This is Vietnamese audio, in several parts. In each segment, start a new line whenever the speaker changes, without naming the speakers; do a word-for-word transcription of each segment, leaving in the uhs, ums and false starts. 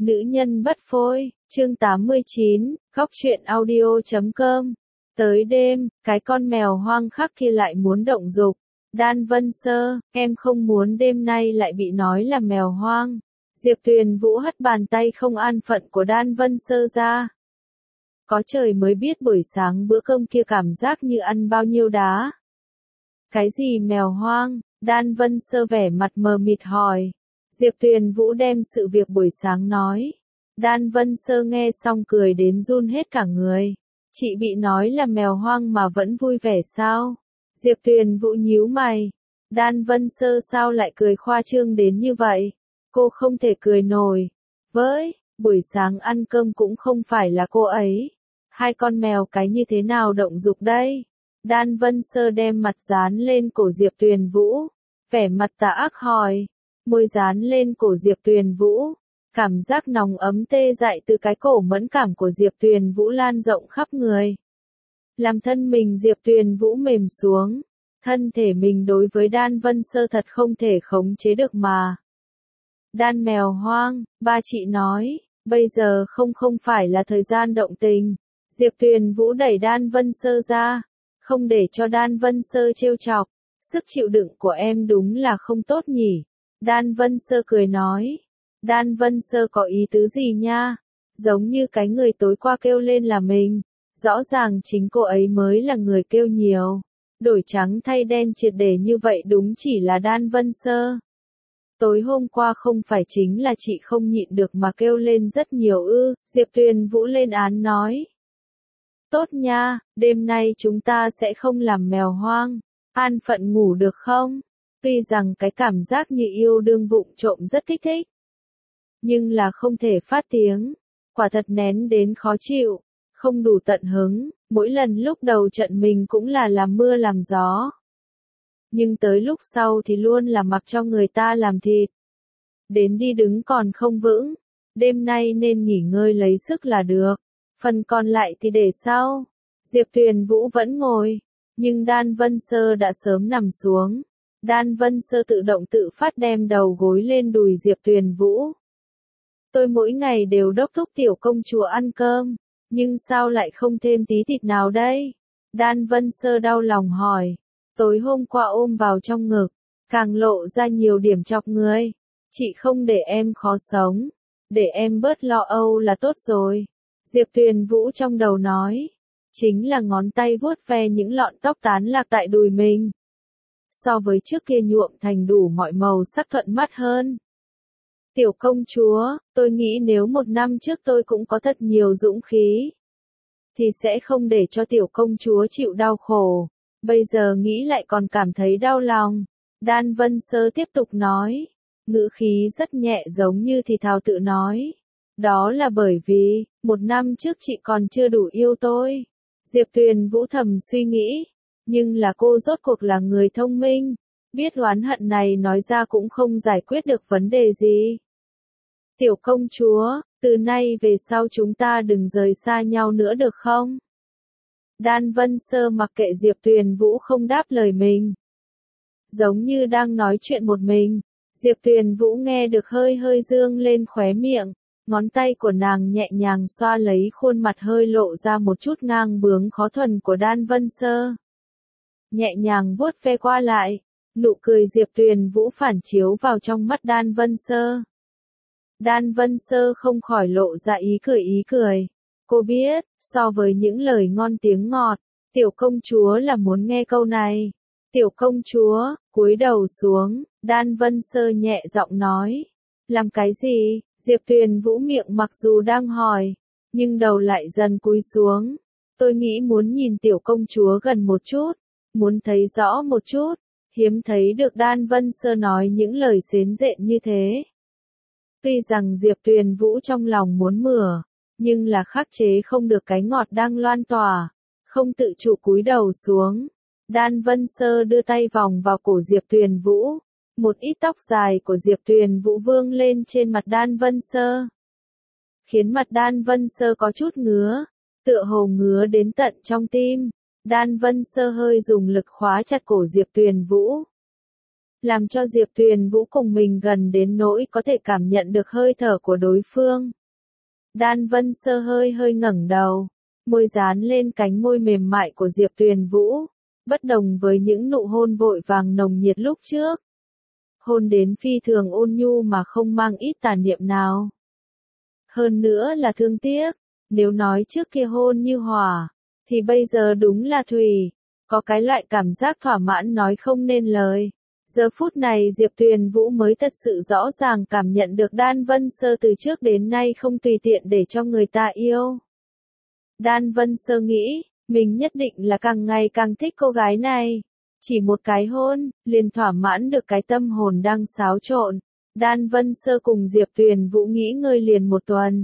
Nữ nhân bất phôi, chương tám mươi chín, góc truyện audio chấm com. Tới đêm, cái con mèo hoang khắc kia lại muốn động dục. Đan Vân Sơ, em không muốn đêm nay lại bị nói là mèo hoang. Diệp Tuyền Vũ hất bàn tay không an phận của Đan Vân Sơ ra. Có trời mới biết buổi sáng bữa cơm kia cảm giác như ăn bao nhiêu đá. Cái gì mèo hoang? Đan Vân Sơ vẻ mặt mờ mịt hỏi. Diệp Tuyền Vũ đem sự việc buổi sáng nói. Đan Vân Sơ nghe xong cười đến run hết cả người. Chị bị nói là mèo hoang mà vẫn vui vẻ sao? Diệp Tuyền Vũ nhíu mày. Đan Vân Sơ sao lại cười khoa trương đến như vậy? Cô không thể cười nổi. Với, buổi sáng ăn cơm cũng không phải là cô ấy. Hai con mèo cái như thế nào động dục đây? Đan Vân Sơ đem mặt dán lên cổ Diệp Tuyền Vũ. Vẻ mặt tà ác hỏi. Môi dán lên cổ Diệp Tuyền Vũ. Cảm giác nóng ấm tê dại từ cái cổ mẫn cảm của Diệp Tuyền Vũ lan rộng khắp người. Làm thân mình Diệp Tuyền Vũ mềm xuống. Thân thể mình đối với Đan Vân Sơ thật không thể khống chế được mà. Đan mèo hoang, ba chị nói, bây giờ không không phải là thời gian động tình. Diệp Tuyền Vũ đẩy Đan Vân Sơ ra. Không để cho Đan Vân Sơ trêu chọc. Sức chịu đựng của em đúng là không tốt nhỉ. Đan Vân Sơ cười nói. Đan Vân Sơ có ý tứ gì nha? Giống như cái người tối qua kêu lên là mình. Rõ ràng chính cô ấy mới là người kêu nhiều. Đổi trắng thay đen triệt để như vậy đúng chỉ là Đan Vân Sơ. Tối hôm qua không phải chính là chị không nhịn được mà kêu lên rất nhiều ư. Diệp Tuyền Vũ lên án nói. Tốt nha, đêm nay chúng ta sẽ không làm mèo hoang. An phận ngủ được không? Tuy rằng cái cảm giác như yêu đương vụng trộm rất kích thích. Nhưng là không thể phát tiếng. Quả thật nén đến khó chịu. Không đủ tận hứng. Mỗi lần lúc đầu trận mình cũng là làm mưa làm gió. Nhưng tới lúc sau thì luôn là mặc cho người ta làm thịt. Đến đi đứng còn không vững. Đêm nay nên nghỉ ngơi lấy sức là được. Phần còn lại thì để sau. Diệp Tuyền Vũ vẫn ngồi. Nhưng Đan Vân Sơ đã sớm nằm xuống. Đan Vân Sơ tự động tự phát đem đầu gối lên đùi Diệp Tuyền Vũ. Tôi mỗi ngày đều đốc thúc tiểu công chúa ăn cơm. Nhưng sao lại không thêm tí thịt nào đây? Đan Vân Sơ đau lòng hỏi. Tối hôm qua ôm vào trong ngực. Càng lộ ra nhiều điểm chọc người. Chị không để em khó sống. Để em bớt lo âu là tốt rồi. Diệp Tuyền Vũ trong đầu nói. Chính là ngón tay vuốt ve những lọn tóc tán lạc tại đùi mình. So với trước kia nhuộm thành đủ mọi màu sắc thuận mắt hơn. Tiểu công chúa, tôi nghĩ nếu một năm trước tôi cũng có thật nhiều dũng khí. Thì sẽ không để cho tiểu công chúa chịu đau khổ. Bây giờ nghĩ lại còn cảm thấy đau lòng. Đan Vân Sơ tiếp tục nói. Ngữ khí rất nhẹ giống như thì thào tự nói. Đó là bởi vì, một năm trước chị còn chưa đủ yêu tôi. Diệp Tuyền Vũ thầm suy nghĩ. Nhưng là cô rốt cuộc là người thông minh. Biết oán hận này nói ra cũng không giải quyết được vấn đề gì. Tiểu công chúa, từ nay về sau chúng ta đừng rời xa nhau nữa được không? Đan Vân Sơ mặc kệ Diệp Tuyền Vũ không đáp lời mình. Giống như đang nói chuyện một mình. Diệp Tuyền Vũ nghe được hơi hơi dương lên khóe miệng. Ngón tay của nàng nhẹ nhàng xoa lấy khuôn mặt hơi lộ ra một chút ngang bướng khó thuần của Đan Vân Sơ. Nhẹ nhàng vuốt ve qua lại. Nụ cười Diệp Tuyền Vũ phản chiếu vào trong mắt Đan Vân Sơ. Đan Vân Sơ không khỏi lộ ra ý cười ý cười. Cô biết, so với những lời ngon tiếng ngọt, tiểu công chúa là muốn nghe câu này. Tiểu công chúa, cúi đầu xuống, Đan Vân Sơ nhẹ giọng nói. Làm cái gì? Diệp Tuyền Vũ miệng mặc dù đang hỏi, nhưng đầu lại dần cúi xuống. Tôi nghĩ muốn nhìn tiểu công chúa gần một chút, muốn thấy rõ một chút, hiếm thấy được Đan Vân Sơ nói những lời xến rện như thế. Tuy rằng Diệp Tuyền Vũ trong lòng muốn mửa, nhưng là khắc chế không được cái ngọt đang loan tỏa, không tự chủ cúi đầu xuống. Đan Vân Sơ đưa tay vòng vào cổ Diệp Tuyền Vũ, một ít tóc dài của Diệp Tuyền Vũ vương lên trên mặt Đan Vân Sơ. Khiến mặt Đan Vân Sơ có chút ngứa, tựa hồ ngứa đến tận trong tim. Đan Vân Sơ hơi dùng lực khóa chặt cổ Diệp Tuyền Vũ. làm cho Diệp Tuyền Vũ cùng mình gần đến nỗi có thể cảm nhận được hơi thở của đối phương. Đan Vân Sơ hơi hơi ngẩng đầu, môi dán lên cánh môi mềm mại của Diệp Tuyền Vũ, bất đồng với những nụ hôn vội vàng nồng nhiệt lúc trước. Hôn đến phi thường ôn nhu mà không mang ít tà niệm nào. Hơn nữa là thương tiếc, nếu nói trước kia hôn như hỏa, thì bây giờ đúng là thủy, có cái loại cảm giác thỏa mãn nói không nên lời. Giờ phút này Diệp Tuyền Vũ mới thật sự rõ ràng cảm nhận được Đan Vân Sơ từ trước đến nay không tùy tiện để cho người ta yêu. Đan Vân Sơ nghĩ, mình nhất định là càng ngày càng thích cô gái này. Chỉ một cái hôn, liền thỏa mãn được cái tâm hồn đang xáo trộn. Đan Vân Sơ cùng Diệp Tuyền Vũ nghỉ ngơi liền một tuần.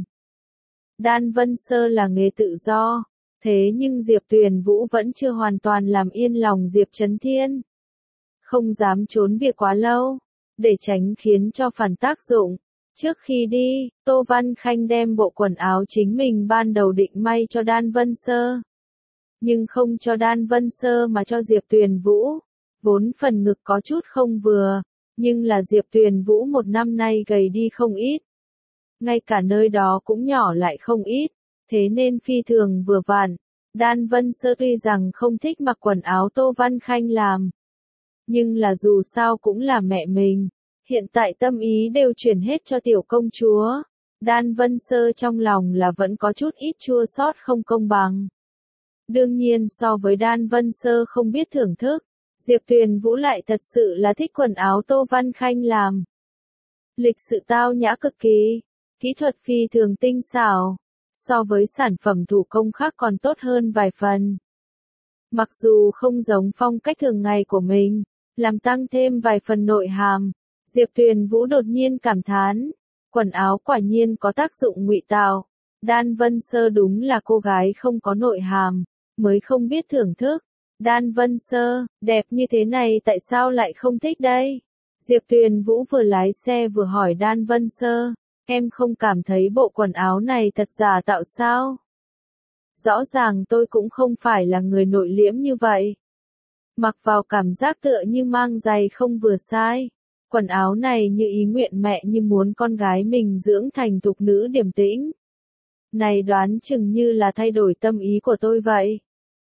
Đan Vân Sơ là nghề tự do, thế nhưng Diệp Tuyền Vũ vẫn chưa hoàn toàn làm yên lòng Diệp Chấn Thiên. Không dám trốn việc quá lâu, để tránh khiến cho phản tác dụng. Trước khi đi, Tô Văn Khanh đem bộ quần áo chính mình ban đầu định may cho Đan Vân Sơ. Nhưng không cho Đan Vân Sơ mà cho Diệp Tuyền Vũ. Vốn phần ngực có chút không vừa, nhưng là Diệp Tuyền Vũ một năm nay gầy đi không ít. Ngay cả nơi đó cũng nhỏ lại không ít, thế nên phi thường vừa vặn. Đan Vân Sơ tuy rằng không thích mặc quần áo Tô Văn Khanh làm, nhưng là dù sao cũng là mẹ mình. Hiện tại tâm ý đều chuyển hết cho tiểu công chúa. Đan Vân Sơ trong lòng là vẫn có chút ít chua xót không công bằng. Đương nhiên so với Đan Vân Sơ không biết thưởng thức, Diệp Tuyền Vũ lại thật sự là thích quần áo Tô Văn Khanh làm. Lịch sự tao nhã cực kỳ, kỹ thuật phi thường tinh xảo, so với sản phẩm thủ công khác còn tốt hơn vài phần. Mặc dù không giống phong cách thường ngày của mình, làm tăng thêm vài phần nội hàm, Diệp Tuyền Vũ đột nhiên cảm thán, quần áo quả nhiên có tác dụng ngụy tạo. Đan Vân Sơ đúng là cô gái không có nội hàm, mới không biết thưởng thức. Đan Vân Sơ, đẹp như thế này tại sao lại không thích đây? Diệp Tuyền Vũ vừa lái xe vừa hỏi Đan Vân Sơ, em không cảm thấy bộ quần áo này thật giả tạo sao? Rõ ràng tôi cũng không phải là người nội liễm như vậy. Mặc vào cảm giác tựa như mang giày không vừa sai. Quần áo này như ý nguyện mẹ như muốn con gái mình dưỡng thành thục nữ điềm tĩnh. Này đoán chừng như là thay đổi tâm ý của tôi vậy.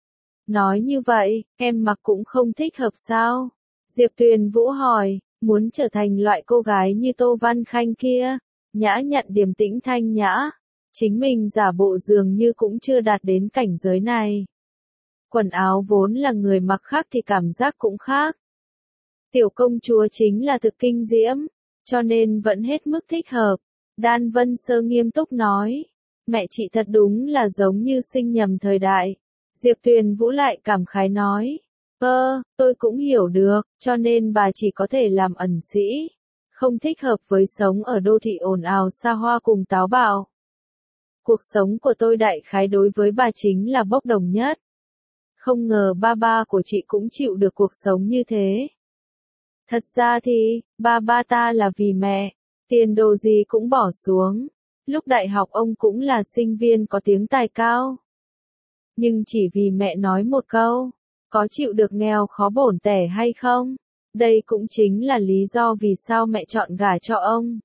Nói như vậy, em mặc cũng không thích hợp sao? Diệp Tuyền Vũ hỏi, muốn trở thành loại cô gái như Tô Văn Khanh kia, nhã nhặn điềm tĩnh thanh nhã. Chính mình giả bộ dường như cũng chưa đạt đến cảnh giới này. Quần áo vốn là người mặc khác thì cảm giác cũng khác. Tiểu công chúa chính là thực kinh diễm, cho nên vẫn hết mức thích hợp. Đan Vân Sơ nghiêm túc nói, mẹ chị thật đúng là giống như sinh nhầm thời đại. Diệp Tuyền Vũ lại cảm khái nói, ơ, tôi cũng hiểu được, cho nên bà chỉ có thể làm ẩn sĩ, không thích hợp với sống ở đô thị ồn ào xa hoa cùng táo bạo. Cuộc sống của tôi đại khái đối với bà chính là bốc đồng nhất. Không ngờ ba ba của chị cũng chịu được cuộc sống như thế. Thật ra thì, ba ba ta là vì mẹ, tiền đồ gì cũng bỏ xuống. Lúc đại học ông cũng là sinh viên có tiếng tài cao. Nhưng chỉ vì mẹ nói một câu, có chịu được nghèo khó bổn tẻ hay không? Đây cũng chính là lý do vì sao mẹ chọn gả cho ông.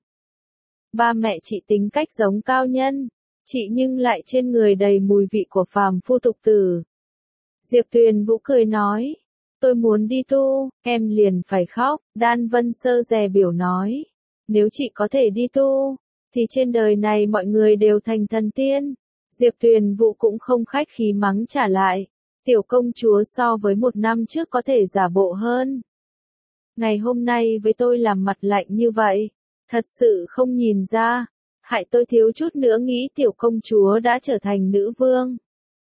Ba mẹ chị tính cách giống cao nhân, chị nhưng lại trên người đầy mùi vị của phàm phu tục tử. Diệp Tuyền Vũ cười nói, tôi muốn đi tu, em liền phải khóc. Đan Vân Sơ dè biểu nói, nếu chị có thể đi tu, thì trên đời này mọi người đều thành thần tiên. Diệp Tuyền Vũ cũng không khách khí mắng trả lại, tiểu công chúa so với một năm trước có thể giả bộ hơn. Ngày hôm nay với tôi làm mặt lạnh như vậy, thật sự không nhìn ra, hại tôi thiếu chút nữa nghĩ tiểu công chúa đã trở thành nữ vương.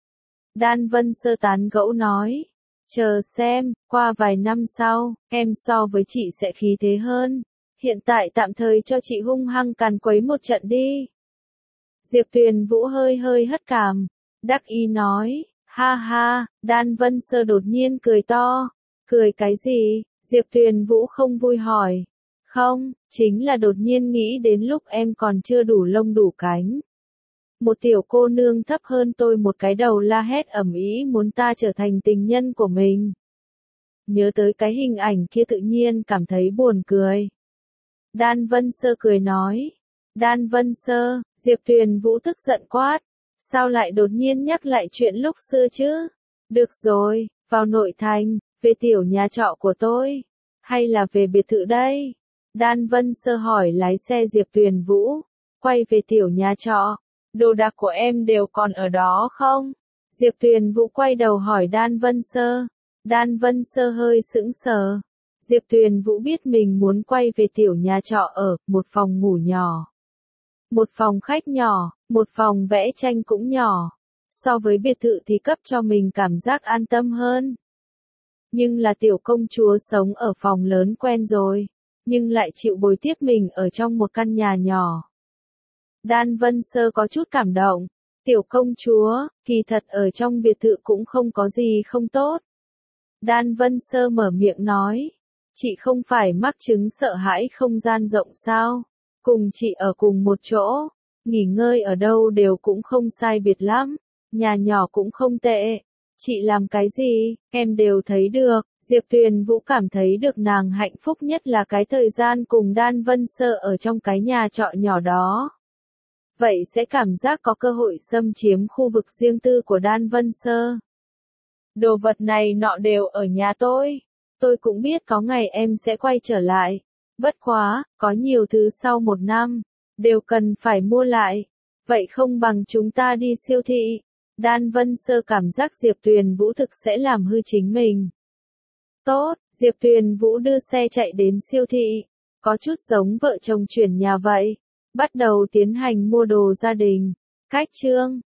Đan Vân Sơ tán gẫu nói, chờ xem, qua vài năm sau, em so với chị sẽ khí thế hơn. Hiện tại tạm thời cho chị hung hăng càn quấy một trận đi. Diệp Tuyền Vũ hơi hơi hất cằm, đắc ý nói, ha ha. Đan Vân Sơ đột nhiên cười to, cười cái gì? Diệp Tuyền Vũ không vui hỏi, không, chính là đột nhiên nghĩ đến lúc em còn chưa đủ lông đủ cánh. Một tiểu cô nương thấp hơn tôi một cái đầu la hét ầm ĩ muốn ta trở thành tình nhân của mình. nhớ tới cái hình ảnh kia tự nhiên cảm thấy buồn cười. Đan Vân Sơ cười nói. Đan Vân Sơ, Diệp Tuyền Vũ tức giận quát. Sao lại đột nhiên nhắc lại chuyện lúc xưa chứ? Được rồi, vào nội thành, về tiểu nhà trọ của tôi. Hay là về biệt thự đây? Đan Vân Sơ hỏi lái xe Diệp Tuyền Vũ. Quay về tiểu nhà trọ. Đồ đạc của em đều còn ở đó không? Diệp Tuyền Vũ quay đầu hỏi Đan Vân Sơ. Đan Vân Sơ hơi sững sờ. Diệp Tuyền Vũ biết mình muốn quay về tiểu nhà trọ ở, một phòng ngủ nhỏ. Một phòng khách nhỏ, một phòng vẽ tranh cũng nhỏ. So với biệt thự thì cấp cho mình cảm giác an tâm hơn. Nhưng là tiểu công chúa sống ở phòng lớn quen rồi, nhưng lại chịu bồi tiếp mình ở trong một căn nhà nhỏ. Đan Vân Sơ có chút cảm động. Tiểu công chúa, kỳ thật ở trong biệt thự cũng không có gì không tốt. Đan Vân Sơ mở miệng nói. Chị không phải mắc chứng sợ hãi không gian rộng sao? Cùng chị ở cùng một chỗ, nghỉ ngơi ở đâu đều cũng không sai biệt lắm, nhà nhỏ cũng không tệ. Chị làm cái gì, em đều thấy được. Diệp Tuyền Vũ cảm thấy được nàng hạnh phúc nhất là cái thời gian cùng Đan Vân Sơ ở trong cái nhà trọ nhỏ đó. Vậy sẽ cảm giác có cơ hội xâm chiếm khu vực riêng tư của Đan Vân Sơ. Đồ vật này nọ đều ở nhà tôi. Tôi cũng biết có ngày em sẽ quay trở lại. Bất quá, có nhiều thứ sau một năm, đều cần phải mua lại. Vậy không bằng chúng ta đi siêu thị. Đan Vân Sơ cảm giác Diệp Tuyền Vũ thực sẽ làm hư chính mình. Tốt, Diệp Tuyền Vũ đưa xe chạy đến siêu thị. Có chút giống vợ chồng chuyển nhà vậy. Bắt đầu tiến hành mua đồ gia đình. Cách chương